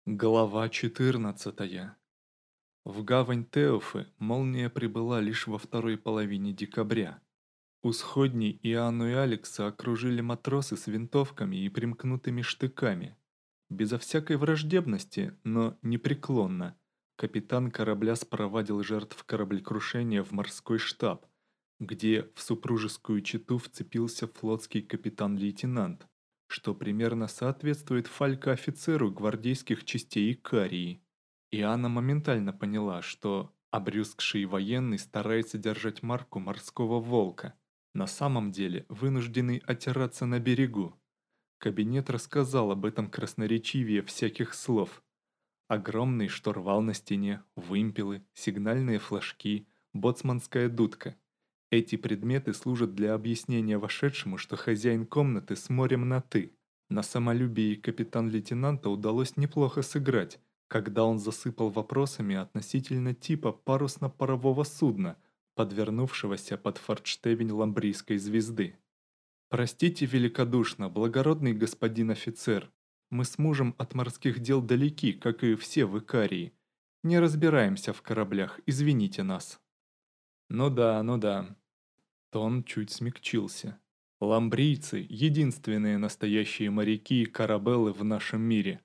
Глава 14. В гавань Теофы молния прибыла лишь во второй половине декабря. У сходней Иоанну и Алекса окружили матросы с винтовками и примкнутыми штыками. Безо всякой враждебности, но непреклонно, капитан корабля спровадил жертв кораблекрушения в морской штаб, где в супружескую чету вцепился флотский капитан-лейтенант, что примерно соответствует фалька-офицеру гвардейских частей Икарии. И Анна моментально поняла, что обрюзгший военный старается держать марку морского волка, на самом деле вынужденный отираться на берегу. Кабинет рассказал об этом красноречивее всяких слов. Огромный штурвал на стене, вымпелы, сигнальные флажки, боцманская дудка. Эти предметы служат для объяснения вошедшему, что хозяин комнаты с морем на «ты». На самолюбии капитан-лейтенанта удалось неплохо сыграть, когда он засыпал вопросами относительно типа парусно-парового судна, подвернувшегося под форштевень ламбрийской звезды. «Простите великодушно, благородный господин офицер, мы с мужем от морских дел далеки, как и все в Икарии. Не разбираемся в кораблях, извините нас». «Ну да, ну да». Тон чуть смягчился. «Ламбрийцы – единственные настоящие моряки и корабелы в нашем мире.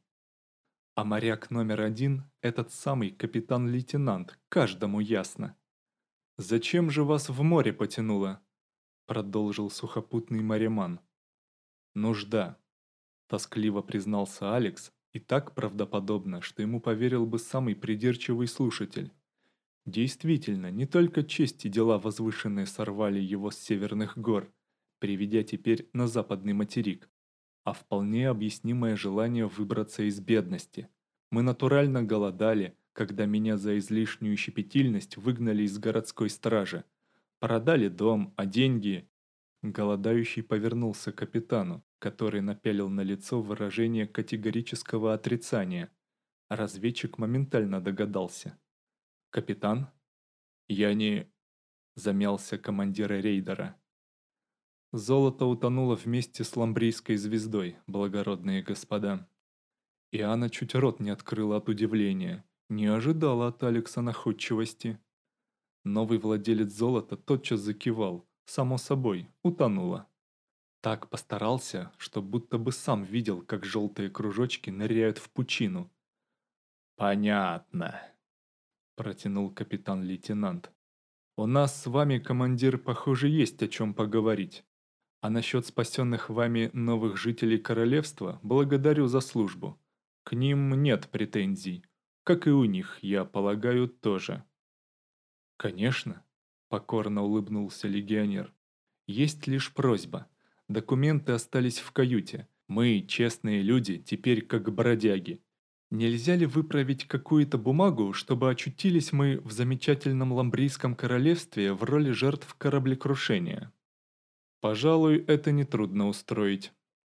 А моряк номер один – этот самый капитан-лейтенант, каждому ясно. Зачем же вас в море потянуло?» – продолжил сухопутный моряман. «Нужда», – тоскливо признался Алекс, и так правдоподобно, что ему поверил бы самый придирчивый слушатель. Действительно, не только честь и дела возвышенные сорвали его с северных гор, приведя теперь на западный материк, а вполне объяснимое желание выбраться из бедности. Мы натурально голодали, когда меня за излишнюю щепетильность выгнали из городской стражи. Продали дом, а деньги... Голодающий повернулся к капитану, который напялил на лицо выражение категорического отрицания. Разведчик моментально догадался. «Капитан?» «Я не...» – замялся командир рейдера. «Золото утонуло вместе с ламбрийской звездой, благородные господа». И Анна чуть рот не открыла от удивления, не ожидала от Алекса находчивости. Новый владелец золота тотчас закивал, само собой, утонуло. Так постарался, что будто бы сам видел, как желтые кружочки ныряют в пучину. «Понятно», – протянул капитан-лейтенант. «У нас с вами, командир, похоже, есть о чем поговорить. А насчет спасенных вами новых жителей королевства благодарю за службу. К ним нет претензий. Как и у них, я полагаю, тоже». «Конечно», – покорно улыбнулся легионер. «Есть лишь просьба. Документы остались в каюте. Мы, честные люди, теперь как бродяги. Нельзя ли выправить какую-то бумагу, чтобы очутились мы в замечательном Ламбрийском королевстве в роли жертв кораблекрушения?» «Пожалуй, это нетрудно устроить».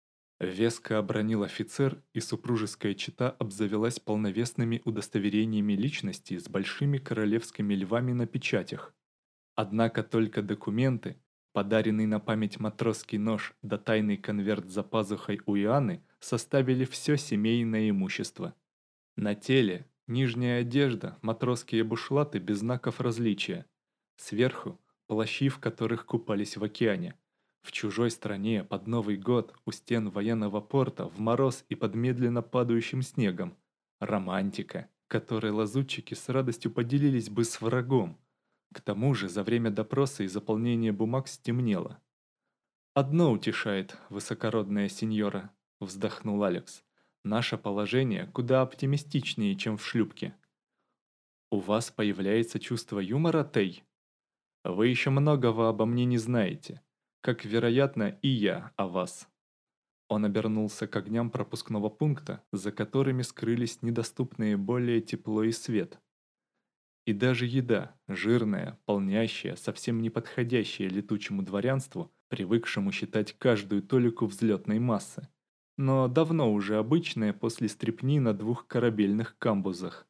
Веско обронил офицер, и супружеская чета обзавелась полновесными удостоверениями личности с большими королевскими львами на печатях. Однако только документы, подаренный на память матросский нож да тайный конверт за пазухой у Иоанны, составили все семейное имущество. На теле нижняя одежда, матросские бушлаты без знаков различия. Сверху плащи, в которых купались в океане. В чужой стране под Новый год у стен военного порта в мороз и под медленно падающим снегом. Романтика, которой лазутчики с радостью поделились бы с врагом. К тому же за время допроса и заполнения бумаг стемнело. «Одно утешает, высокородная сеньора», – вздохнул Алекс. «Наше положение куда оптимистичнее, чем в шлюпке». «У вас появляется чувство юмора, Тей? Вы еще многого обо мне не знаете, как, вероятно, и я о вас». Он обернулся к огням пропускного пункта, за которыми скрылись недоступные более тепло и свет. И даже еда, жирная, полнящая, совсем не подходящая летучему дворянству, привыкшему считать каждую толику взлетной массы, но давно уже обычная после стряпни на двух корабельных камбузах.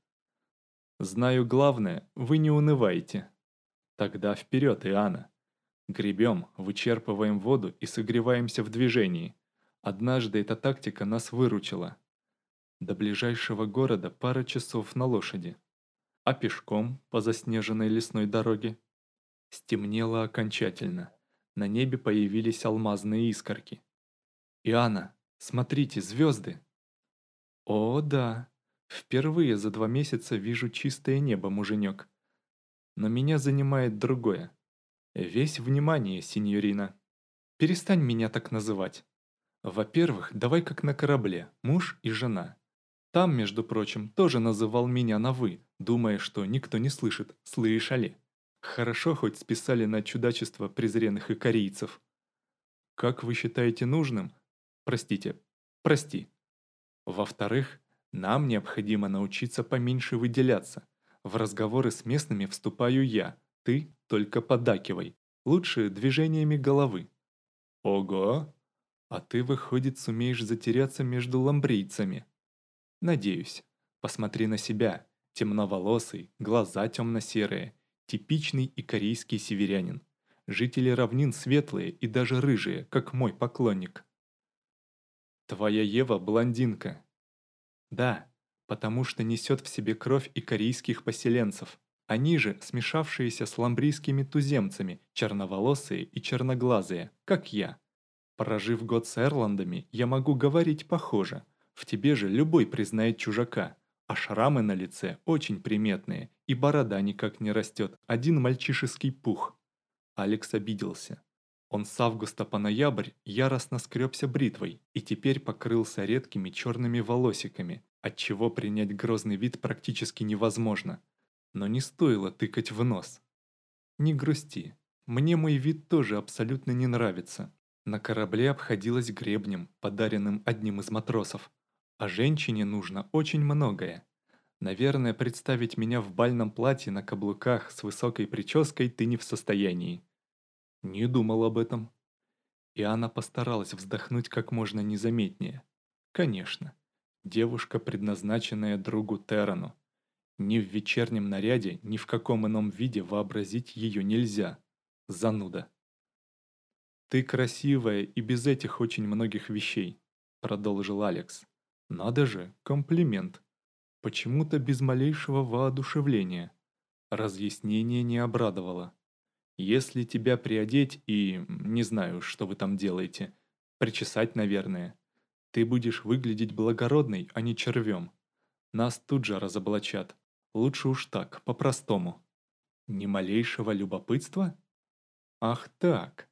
Знаю главное, вы не унываете. Тогда вперед, Иоанна. Гребем, вычерпываем воду и согреваемся в движении. Однажды эта тактика нас выручила. До ближайшего города пара часов на лошади. А пешком по заснеженной лесной дороге? Стемнело окончательно. На небе появились алмазные искорки. «Иоанна, смотрите, звезды!» «О, да! Впервые за 2 месяца вижу чистое небо, муженек. Но меня занимает другое. Весь внимание, синьорина. Перестань меня так называть. Во-первых, давай как на корабле, муж и жена. Там, между прочим, тоже называл меня на «вы», думая, что никто не слышит, слышали. Хорошо хоть списали на чудачество презренных икорийцев. Как вы считаете нужным? Простите, прости. Во-вторых, нам необходимо научиться поменьше выделяться. В разговоры с местными вступаю я, ты только поддакивай. Лучше движениями головы. Ого! А ты, выходит, сумеешь затеряться между ламбрийцами. Надеюсь. Посмотри на себя. Темноволосый, глаза темно-серые. Типичный икорийский северянин. Жители равнин светлые и даже рыжие, как мой поклонник. Твоя Ева блондинка. Да, потому что несет в себе кровь икорийских поселенцев. Они же смешавшиеся с ламбрийскими туземцами, черноволосые и черноглазые, как я. Прожив год с Эрландами, я могу говорить похоже. В тебе же любой признает чужака. А шрамы на лице очень приметные, и борода никак не растет, один мальчишеский пух. Алекс обиделся. Он с августа по ноябрь яростно скребся бритвой и теперь покрылся редкими черными волосиками, отчего принять грозный вид практически невозможно. Но не стоило тыкать в нос. Не грусти. Мне мой вид тоже абсолютно не нравится. На корабле обходилось гребнем, подаренным одним из матросов. А женщине нужно очень многое. Наверное, представить меня в бальном платье на каблуках с высокой прической ты не в состоянии. Не думал об этом. И она постаралась вздохнуть как можно незаметнее. Конечно, девушка, предназначенная другу Терану. Ни в вечернем наряде, ни в каком ином виде вообразить ее нельзя. Зануда. «Ты красивая и без этих очень многих вещей», — продолжил Алекс. «Надо же, комплимент. Почему-то без малейшего воодушевления. Разъяснение не обрадовало. Если тебя приодеть и, не знаю, что вы там делаете, причесать, наверное, ты будешь выглядеть благородной, а не червем. Нас тут же разоблачат. Лучше уж так, по-простому. Ни малейшего любопытства? Ах так.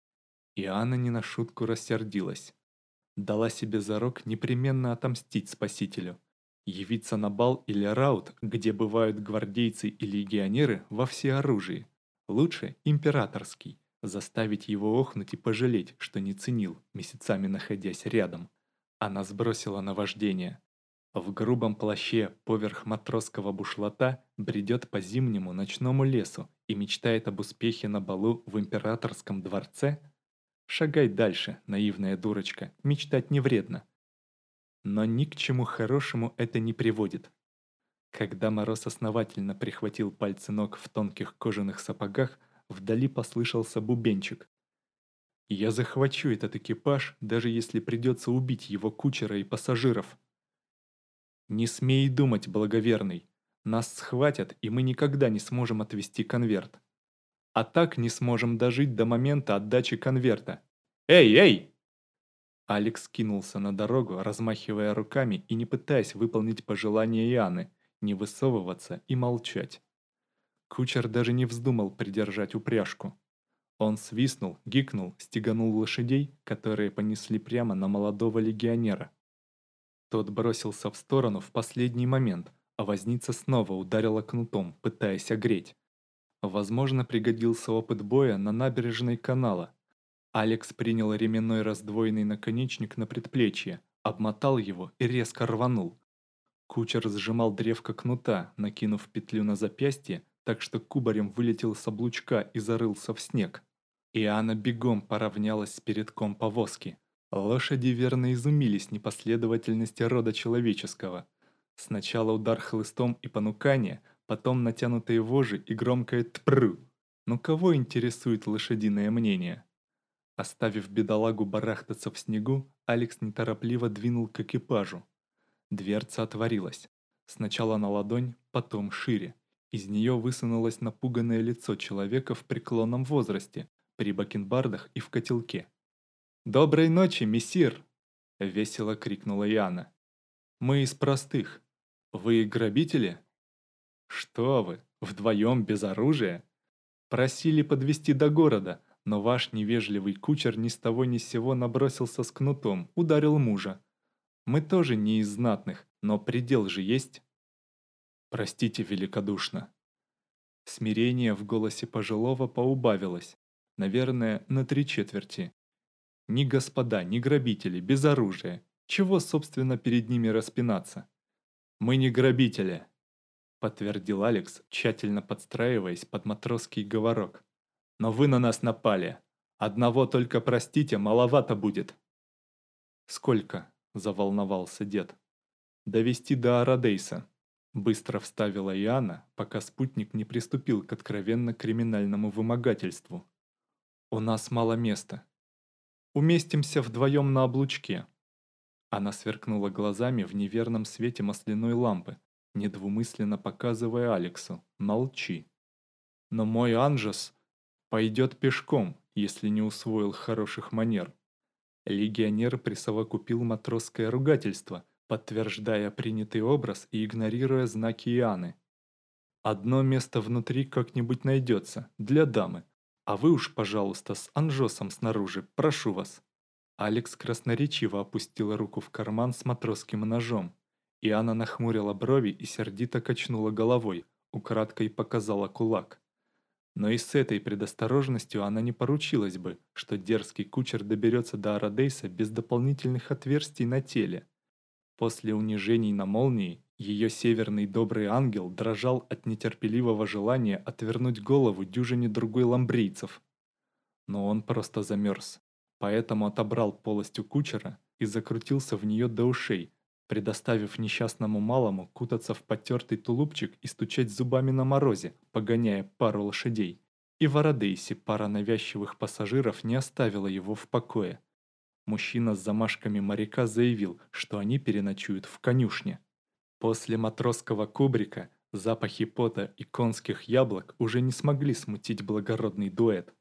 И Анна не на шутку рассердилась. Дала себе зарок непременно отомстить спасителю. Явиться на бал или раут, где бывают гвардейцы и легионеры во всеоружии. Лучше императорский. Заставить его охнуть и пожалеть, что не ценил, месяцами находясь рядом. Она сбросила наваждение. В грубом плаще поверх матросского бушлата бредет по зимнему ночному лесу и мечтает об успехе на балу в императорском дворце. Шагай дальше, наивная дурочка, мечтать не вредно. Но ни к чему хорошему это не приводит. Когда Мороз основательно прихватил пальцы ног в тонких кожаных сапогах, вдали послышался бубенчик. «Я захвачу этот экипаж, даже если придется убить его кучера и пассажиров». «Не смей думать, благоверный. Нас схватят, и мы никогда не сможем отвезти конверт. А так не сможем дожить до момента отдачи конверта. Эй, эй!» Алекс кинулся на дорогу, размахивая руками и не пытаясь выполнить пожелание Иоанны, не высовываться и молчать. Кучер даже не вздумал придержать упряжку. Он свистнул, гикнул, стеганул лошадей, которые понесли прямо на молодого легионера. Тот бросился в сторону в последний момент, а возница снова ударила кнутом, пытаясь огреть. Возможно, пригодился опыт боя на набережной канала. Алекс принял ременной раздвоенный наконечник на предплечье, обмотал его и резко рванул. Кучер сжимал древко кнута, накинув петлю на запястье, так что кубарем вылетел с облучка и зарылся в снег. Иоанна бегом поравнялась с передком повозки. Лошади верно изумились непоследовательности рода человеческого. Сначала удар хлыстом и понукание, потом натянутые вожжи и громкое «тпру». Но кого интересует лошадиное мнение? Оставив бедолагу барахтаться в снегу, Алекс неторопливо двинул к экипажу. Дверца отворилась. Сначала на ладонь, потом шире. Из нее высунулось напуганное лицо человека в преклонном возрасте, при бакенбардах и в котелке. «Доброй ночи, мессир!» — весело крикнула Яна. «Мы из простых. Вы грабители?» «Что вы, вдвоем без оружия?» «Просили подвезти до города, но ваш невежливый кучер ни с того ни с сего набросился с кнутом, ударил мужа. Мы тоже не из знатных, но предел же есть». «Простите великодушно». Смирение в голосе пожилого поубавилось, наверное, на 3/4. Ни господа, ни грабители, без оружия. Чего, собственно, перед ними распинаться? «Мы не грабители», — подтвердил Алекс, тщательно подстраиваясь под матросский говорок. «Но вы на нас напали. Одного только простите, маловато будет». «Сколько?» — заволновался дед. «Довести до Арадейса», — быстро вставила Иоанна, пока спутник не приступил к откровенно криминальному вымогательству. «У нас мало места. Уместимся вдвоем на облучке». Она сверкнула глазами в неверном свете масляной лампы, недвумысленно показывая Алексу: «Молчи». «Но мой Анжес пойдет пешком, если не усвоил хороших манер». Легионер присовокупил матросское ругательство, подтверждая принятый образ и игнорируя знаки Иоанны. «Одно место внутри как-нибудь найдется, для дамы, а вы уж, пожалуйста, с Анжосом снаружи, прошу вас». Алекс красноречиво опустила руку в карман с матросским ножом. Иоанна нахмурила брови и сердито качнула головой, украдкой показала кулак. Но и с этой предосторожностью она не поручилась бы, что дерзкий кучер доберется до Арадейса без дополнительных отверстий на теле. После унижений на молнии ее северный добрый ангел дрожал от нетерпеливого желания отвернуть голову дюжине другой ламбрийцев. Но он просто замерз, поэтому отобрал полость у кучера и закрутился в нее до ушей, предоставив несчастному малому кутаться в потертый тулупчик и стучать зубами на морозе, погоняя пару лошадей. И в Арадейсе пара навязчивых пассажиров не оставила его в покое. Мужчина с замашками моряка заявил, что они переночуют в конюшне. После матросского кубрика запахи пота и конских яблок уже не смогли смутить благородный дуэт.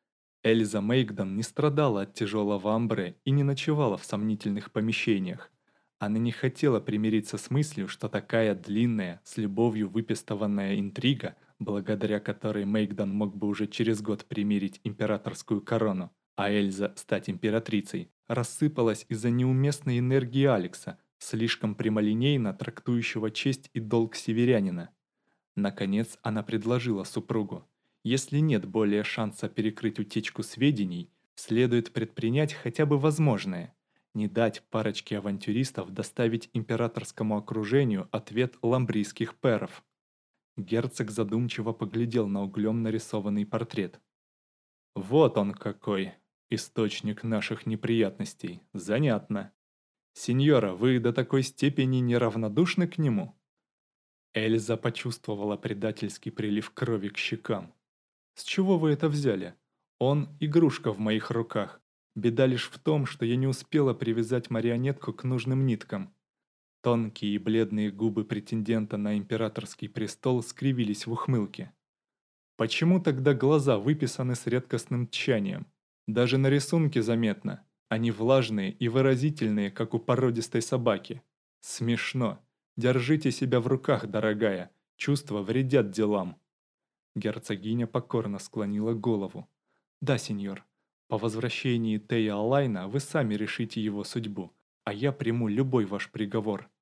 Эльза Мейгдон не страдала от тяжелого амбре и не ночевала в сомнительных помещениях. Она не хотела примириться с мыслью, что такая длинная, с любовью выпестованная интрига, благодаря которой Мейгдон мог бы уже через год примирить императорскую корону, а Эльза стать императрицей, рассыпалась из-за неуместной энергии Алекса, слишком прямолинейно трактующего честь и долг северянина. Наконец она предложила супругу: если нет более шанса перекрыть утечку сведений, следует предпринять хотя бы возможное – не дать парочке авантюристов доставить императорскому окружению ответ ламбрийских пэров. Герцог задумчиво поглядел на углем нарисованный портрет. «Вот он какой, источник наших неприятностей, занятно. Сеньора, вы до такой степени неравнодушны к нему?» Эльза почувствовала предательский прилив крови к щекам. «С чего вы это взяли? Он – игрушка в моих руках. Беда лишь в том, что я не успела привязать марионетку к нужным ниткам». Тонкие и бледные губы претендента на императорский престол скривились в ухмылке. «Почему тогда глаза выписаны с редкостным тщанием? Даже на рисунке заметно. Они влажные и выразительные, как у породистой собаки. Смешно. Держите себя в руках, дорогая. Чувства вредят делам». Герцогиня покорно склонила голову. «Да, сеньор. По возвращении Тея Алайна вы сами решите его судьбу, а я приму любой ваш приговор.